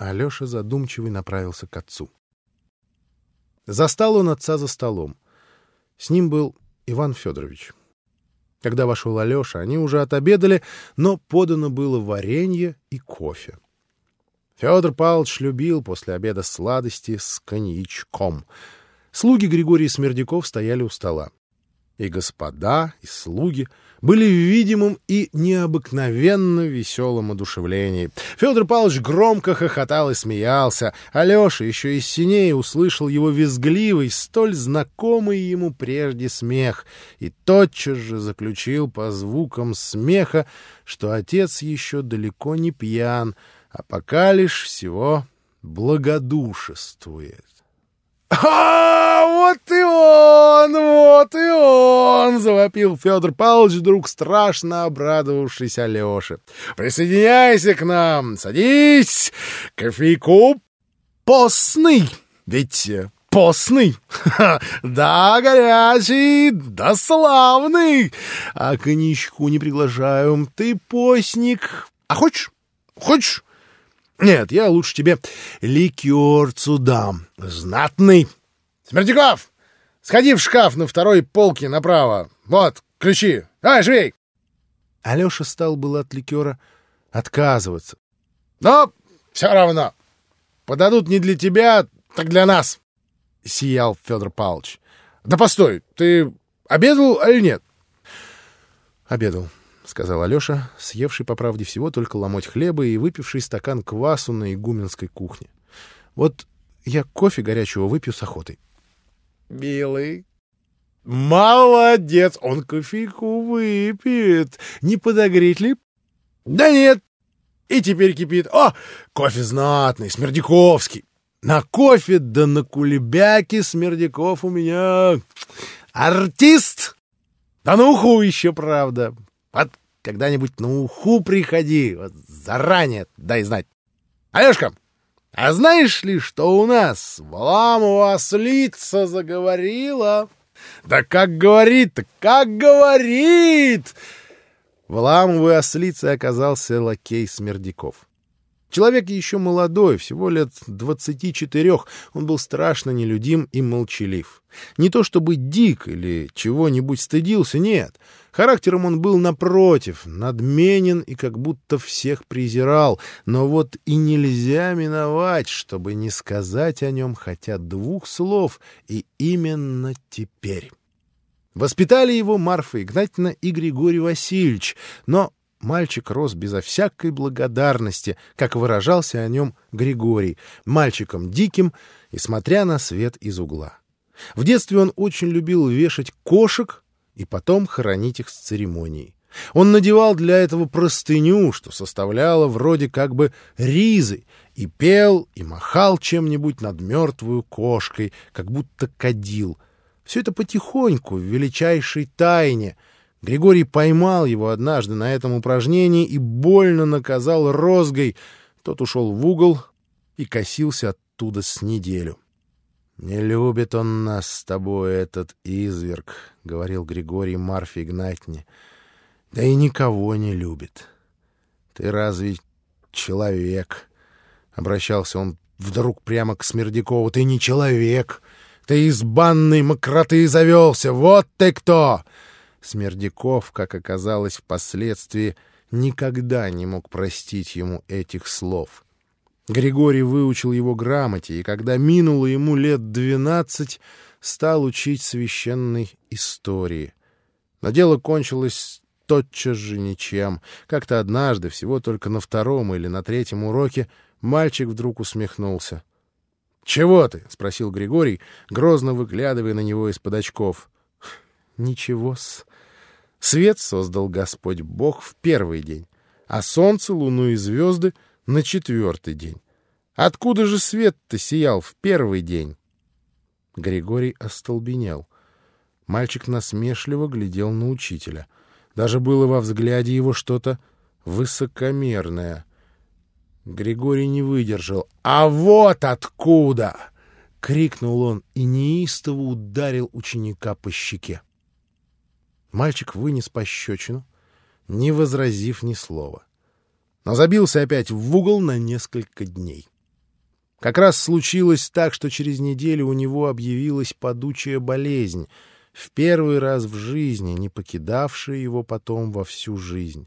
Алеша задумчивый направился к отцу. Застал он отца за столом. С ним был Иван Федорович. Когда вошел Алеша, они уже отобедали, но подано было варенье и кофе. Федор Павлович любил после обеда сладости с коньячком. Слуги Григория Смердяков стояли у стола. И господа, и слуги были в видимом и необыкновенно веселом одушевлении. Федор Павлович громко хохотал и смеялся. Алеша еще из синей услышал его визгливый, столь знакомый ему прежде смех, и тотчас же заключил по звукам смеха, что отец еще далеко не пьян, а пока лишь всего благодушествует. Вот и он, вот и он! — завопил Федор Павлович, вдруг страшно обрадовавшись Алёше. — Присоединяйся к нам, садись, кофейку постный, ведь постный, да горячий, да славный, а коньячку не приглашаю, ты постник, а хочешь? Хочешь? Нет, я лучше тебе ликерцу дам. Знатный. Смердяков, сходи в шкаф на второй полке направо. Вот, ключи. Давай, живей. Алеша стал было от ликера отказываться. Но все равно. Подадут не для тебя, так для нас. Сиял Федор Павлович. Да постой, ты обедал или нет? Обедал. — сказал Алеша, съевший, по правде всего, только ломоть хлеба и выпивший стакан квасу на игуменской кухне. — Вот я кофе горячего выпью с охотой. — Милый. — Молодец, он кофейку выпьет. Не подогреть ли? — Да нет. И теперь кипит. О, кофе знатный, смердяковский. На кофе да на кулебяке Смердяков у меня артист. Да на уху еще, правда. Вот когда-нибудь на уху приходи, вот заранее дай знать. Алешка, а знаешь ли, что у нас Валамова ослица заговорила? Да как говорит-то, как говорит! Валамовой ослицей оказался лакей Смердяков. Человек еще молодой, всего лет 24, он был страшно нелюдим и молчалив. Не то чтобы дик или чего-нибудь стыдился, нет. Характером он был, напротив, надменен и как будто всех презирал. Но вот и нельзя миновать, чтобы не сказать о нем хотя двух слов, и именно теперь. Воспитали его Марфа Игнатьевна и Григорий Васильевич, но мальчик рос безо всякой благодарности, как выражался о нем Григорий, мальчиком диким и смотря на свет из угла. В детстве он очень любил вешать кошек и потом хоронить их с церемонией. Он надевал для этого простыню, что составляло вроде как бы ризы, и пел, и махал чем-нибудь над мертвую кошкой, как будто кадил. Все это потихоньку, в величайшей тайне. Григорий поймал его однажды на этом упражнении и больно наказал розгой. Тот ушел в угол и косился оттуда с неделю. — Не любит он нас с тобой, этот изверг, — говорил Григорий Марфе Игнатьевне. — Да и никого не любит. Ты разве человек? — обращался он вдруг прямо к Смердякову. — Ты не человек. Ты из банной мокроты завелся. Вот ты кто! Смердяков, как оказалось впоследствии, никогда не мог простить ему этих слов. Григорий выучил его грамоте, и когда минуло ему лет 12, стал учить священной истории. Но дело кончилось тотчас же ничем. Как-то однажды, всего только на втором или на третьем уроке, мальчик вдруг усмехнулся. — Чего ты? — спросил Григорий, грозно выглядывая на него из-под очков. — Ничего-с. Свет создал Господь Бог в первый день, а солнце, луну и звезды — на четвертый день. Откуда же свет-то сиял в первый день? Григорий остолбенел. Мальчик насмешливо глядел на учителя. Даже было во взгляде его что-то высокомерное. Григорий не выдержал. «А вот откуда!» — крикнул он и неистово ударил ученика по щеке. Мальчик вынес пощечину, не возразив ни слова, но забился опять в угол на несколько дней. Как раз случилось так, что через неделю у него объявилась падучая болезнь, в первый раз в жизни не покидавшая его потом во всю жизнь.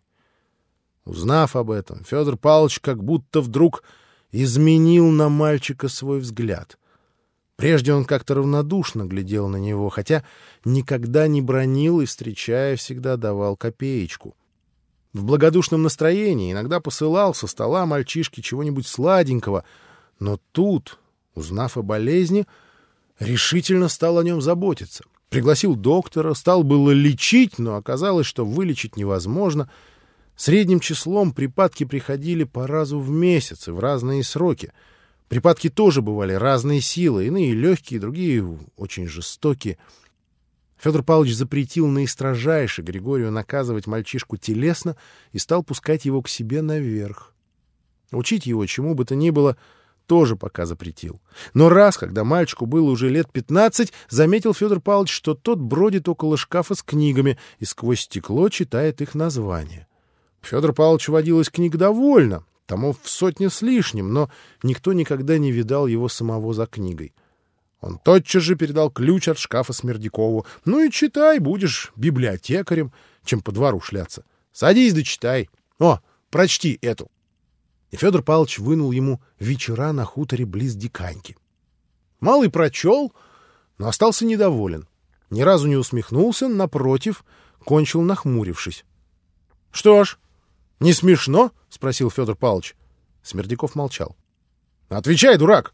Узнав об этом, Федор Павлович как будто вдруг изменил на мальчика свой взгляд. Прежде он как-то равнодушно глядел на него, хотя никогда не бранил и, встречая, всегда давал копеечку. В благодушном настроении иногда посылал со стола мальчишке чего-нибудь сладенького, но тут, узнав о болезни, решительно стал о нем заботиться. Пригласил доктора, стал было лечить, но оказалось, что вылечить невозможно. Средним числом припадки приходили по разу в месяц и в разные сроки. Припадки тоже бывали разные силы, иные легкие, другие очень жестокие. Федор Павлович запретил наистрожайше Григорию наказывать мальчишку телесно и стал пускать его к себе наверх. Учить его чему бы то ни было тоже пока запретил. Но раз, когда мальчику было уже лет 15, заметил Федор Павлович, что тот бродит около шкафа с книгами и сквозь стекло читает их названия. Федор Павлович водилось книг довольно, томов в 100 с лишним, но никто никогда не видал его самого за книгой. Он тотчас же передал ключ от шкафа Смердякову. «Ну и читай, будешь библиотекарем, чем по двору шляться. Садись да читай. О, прочти эту». И Федор Павлович вынул ему «Вечера на хуторе близ Диканьки». Малый прочел, но остался недоволен. Ни разу не усмехнулся, напротив, кончил нахмурившись. — Что ж, не смешно? — спросил Федор Павлович. Смердяков молчал. — Отвечай, дурак!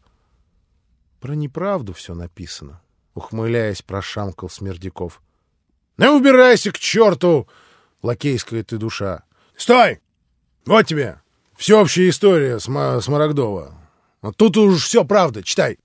— Про неправду все написано, — ухмыляясь, прошамкал Смердяков. — Ну, убирайся к черту, лакейская ты душа! — Стой! Вот тебе! Всеобщая история Смарагдова. Вот тут уж все правда, читай.